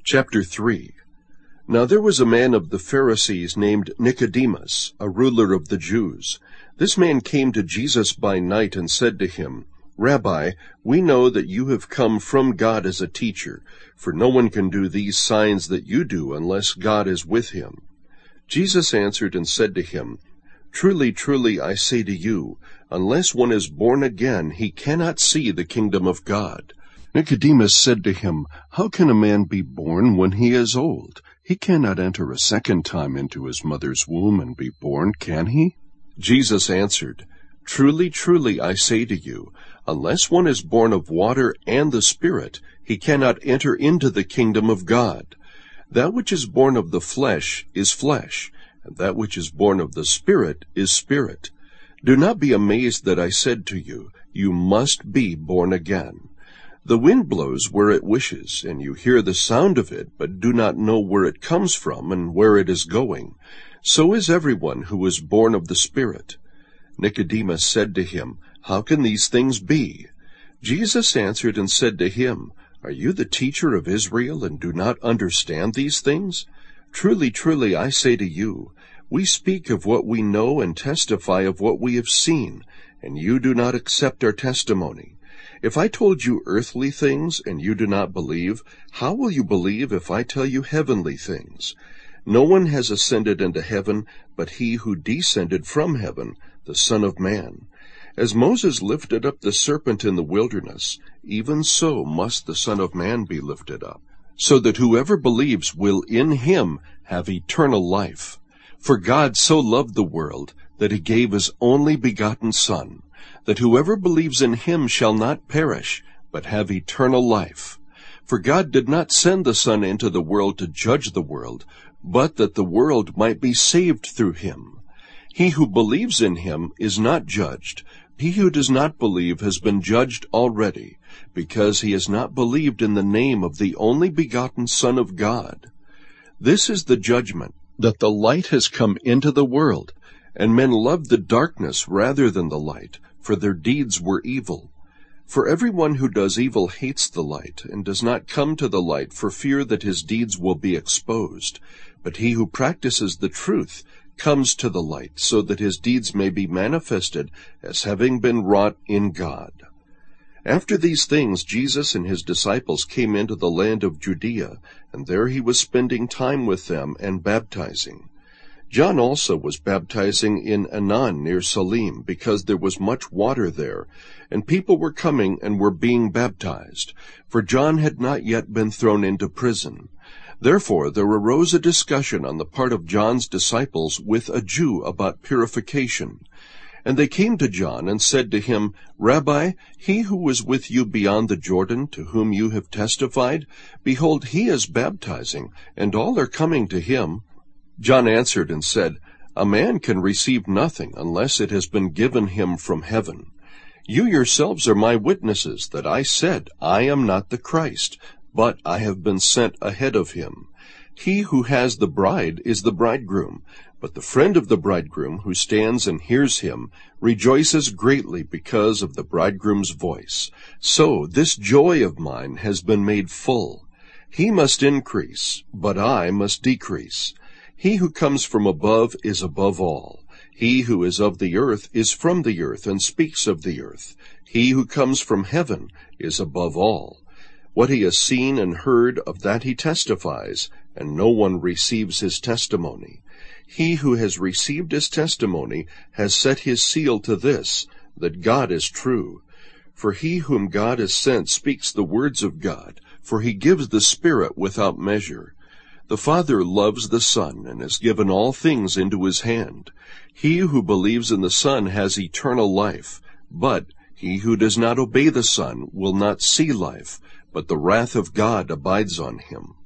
Chapter 3. Now there was a man of the Pharisees named Nicodemus, a ruler of the Jews. This man came to Jesus by night and said to him, Rabbi, we know that you have come from God as a teacher, for no one can do these signs that you do unless God is with him. Jesus answered and said to him, Truly, truly, I say to you, unless one is born again, he cannot see the kingdom of God. Nicodemus said to him, How can a man be born when he is old? He cannot enter a second time into his mother's womb and be born, can he? Jesus answered, Truly, truly, I say to you, unless one is born of water and the Spirit, he cannot enter into the kingdom of God. That which is born of the flesh is flesh, and that which is born of the Spirit is spirit. Do not be amazed that I said to you, You must be born again. The wind blows where it wishes, and you hear the sound of it, but do not know where it comes from and where it is going. So is everyone who is born of the Spirit. Nicodemus said to him, How can these things be? Jesus answered and said to him, Are you the teacher of Israel and do not understand these things? Truly, truly, I say to you, we speak of what we know and testify of what we have seen, and you do not accept our testimony. If I told you earthly things and you do not believe, how will you believe if I tell you heavenly things? No one has ascended into heaven but he who descended from heaven, the Son of Man. As Moses lifted up the serpent in the wilderness, even so must the Son of Man be lifted up, so that whoever believes will in him have eternal life. For God so loved the world that he gave his only begotten Son, that whoever believes in him shall not perish, but have eternal life. For God did not send the Son into the world to judge the world, but that the world might be saved through him. He who believes in him is not judged. He who does not believe has been judged already, because he has not believed in the name of the only begotten Son of God. This is the judgment, that the light has come into the world, and men loved the darkness rather than the light, for their deeds were evil. For everyone who does evil hates the light, and does not come to the light for fear that his deeds will be exposed. But he who practices the truth comes to the light, so that his deeds may be manifested as having been wrought in God. After these things Jesus and his disciples came into the land of Judea, and there he was spending time with them and baptizing. John also was baptizing in Aenon near Salim, because there was much water there, and people were coming and were being baptized, for John had not yet been thrown into prison. Therefore there arose a discussion on the part of John's disciples with a Jew about purification. And they came to John and said to him, Rabbi, he who was with you beyond the Jordan, to whom you have testified, behold, he is baptizing, and all are coming to him. John answered and said, A man can receive nothing unless it has been given him from heaven. You yourselves are my witnesses that I said, I am not the Christ, but I have been sent ahead of him. He who has the bride is the bridegroom, but the friend of the bridegroom who stands and hears him rejoices greatly because of the bridegroom's voice. So this joy of mine has been made full. He must increase, but I must decrease. He who comes from above is above all. He who is of the earth is from the earth and speaks of the earth. He who comes from heaven is above all. What he has seen and heard, of that he testifies, and no one receives his testimony. He who has received his testimony has set his seal to this, that God is true. For he whom God has sent speaks the words of God, for he gives the Spirit without measure. The Father loves the Son, and has given all things into his hand. He who believes in the Son has eternal life, but he who does not obey the Son will not see life, but the wrath of God abides on him.